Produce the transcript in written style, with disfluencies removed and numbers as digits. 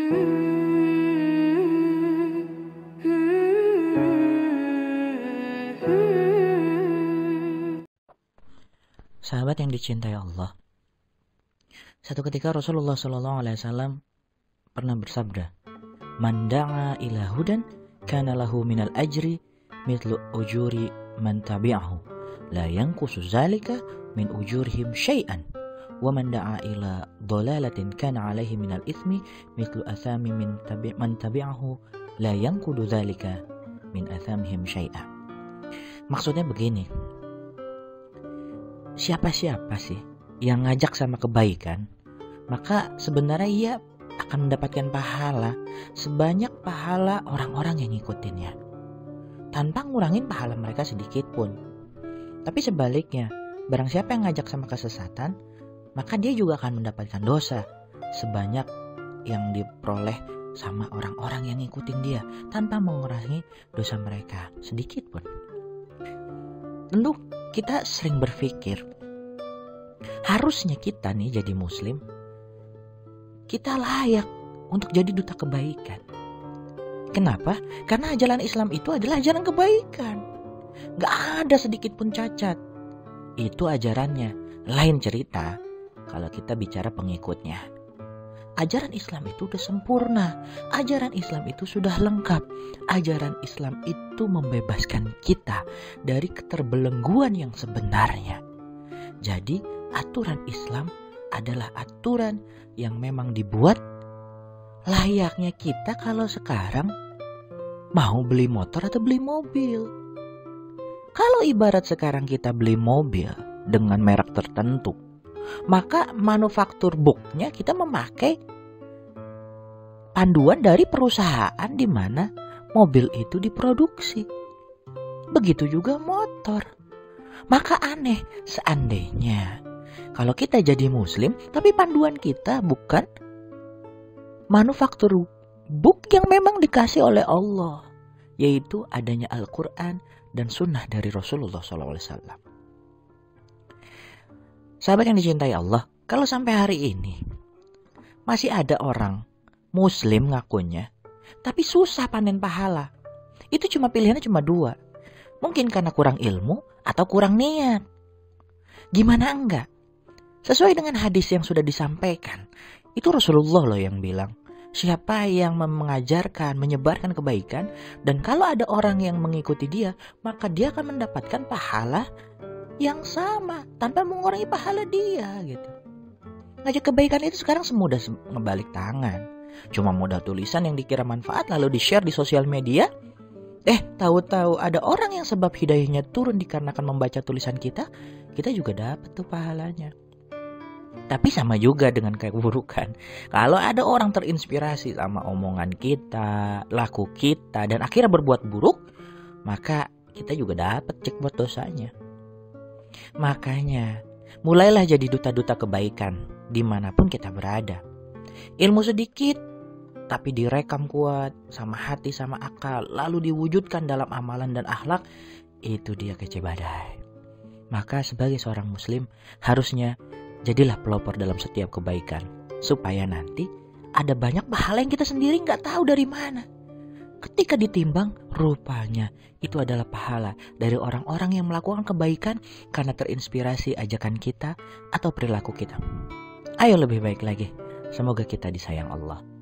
Sahabat yang dicintai Allah, satu ketika Rasulullah SAW pernah bersabda, "Man da'a ila hudan kana lahu minal ajri mithlu ujuri man tabi'ahu, la yanqusu zalika min ujurihim syai'an, wa man da'a ila dhalalatin kana alaihi minal ithmi mithlu athami man tabi'ahu, la yanqudu zalika min athamihim syai'a." Maksudnya begini, siapa-siapa sih yang ngajak sama kebaikan, maka sebenarnya ia akan mendapatkan pahala sebanyak pahala orang-orang yang ngikutinnya, tanpa ngurangin pahala mereka sedikit pun. Tapi sebaliknya, barang siapa yang ngajak sama kesesatan, maka dia juga akan mendapatkan dosa sebanyak yang diperoleh sama orang-orang yang ngikutin dia, tanpa mengurangi dosa mereka sedikit pun. Tentu kita sering berpikir, harusnya kita nih jadi muslim, kita layak untuk jadi duta kebaikan. Kenapa? Karena ajaran Islam itu adalah ajaran kebaikan. Gak ada sedikit pun cacat. Itu ajarannya. Lain cerita kalau kita bicara pengikutnya. Ajaran Islam itu udah sempurna. Ajaran Islam itu sudah lengkap. Ajaran Islam itu membebaskan kita dari keterbelengguan yang sebenarnya. Jadi aturan Islam adalah aturan yang memang dibuat layaknya kita kalau sekarang mau beli motor atau beli mobil. Kalau ibarat sekarang kita beli mobil dengan merek tertentu, maka manufaktur booknya kita memakai panduan dari perusahaan di mana mobil itu diproduksi. Begitu juga motor. Maka aneh seandainya kalau kita jadi muslim tapi panduan kita bukan manufaktur book yang memang dikasih oleh Allah, yaitu adanya Al-Quran dan sunnah dari Rasulullah SAW. Sahabat yang dicintai Allah, kalau sampai hari ini masih ada orang muslim ngakunya, tapi susah panen pahala, itu pilihannya cuma dua. Mungkin karena kurang ilmu atau kurang niat. Gimana enggak? Sesuai dengan hadis yang sudah disampaikan, itu Rasulullah loh yang bilang, siapa yang mengajarkan, menyebarkan kebaikan, dan kalau ada orang yang mengikuti dia, maka dia akan mendapatkan pahala yang sama tanpa mengurangi pahala dia gitu. Ngajak kebaikan itu sekarang semudah ngebalik tangan. Cuma modal tulisan yang dikira manfaat lalu di-share di sosial media. Tahu-tahu ada orang yang sebab hidayahnya turun dikarenakan membaca tulisan kita juga dapat tuh pahalanya. Tapi sama juga dengan keburukan. Kalau ada orang terinspirasi sama omongan kita, laku kita, dan akhirnya berbuat buruk, maka kita juga dapat cek buat dosanya. Makanya, mulailah jadi duta-duta kebaikan dimanapun kita berada. Ilmu sedikit, tapi direkam kuat sama hati sama akal, lalu diwujudkan dalam amalan dan akhlak, itu dia kece badai. Maka sebagai seorang muslim, harusnya jadilah pelopor dalam setiap kebaikan, supaya nanti ada banyak pahala yang kita sendiri gak tahu dari mana. Ketika ditimbang, rupanya itu adalah pahala dari orang-orang yang melakukan kebaikan karena terinspirasi ajakan kita atau perilaku kita. Ayo lebih baik lagi. Semoga kita disayang Allah.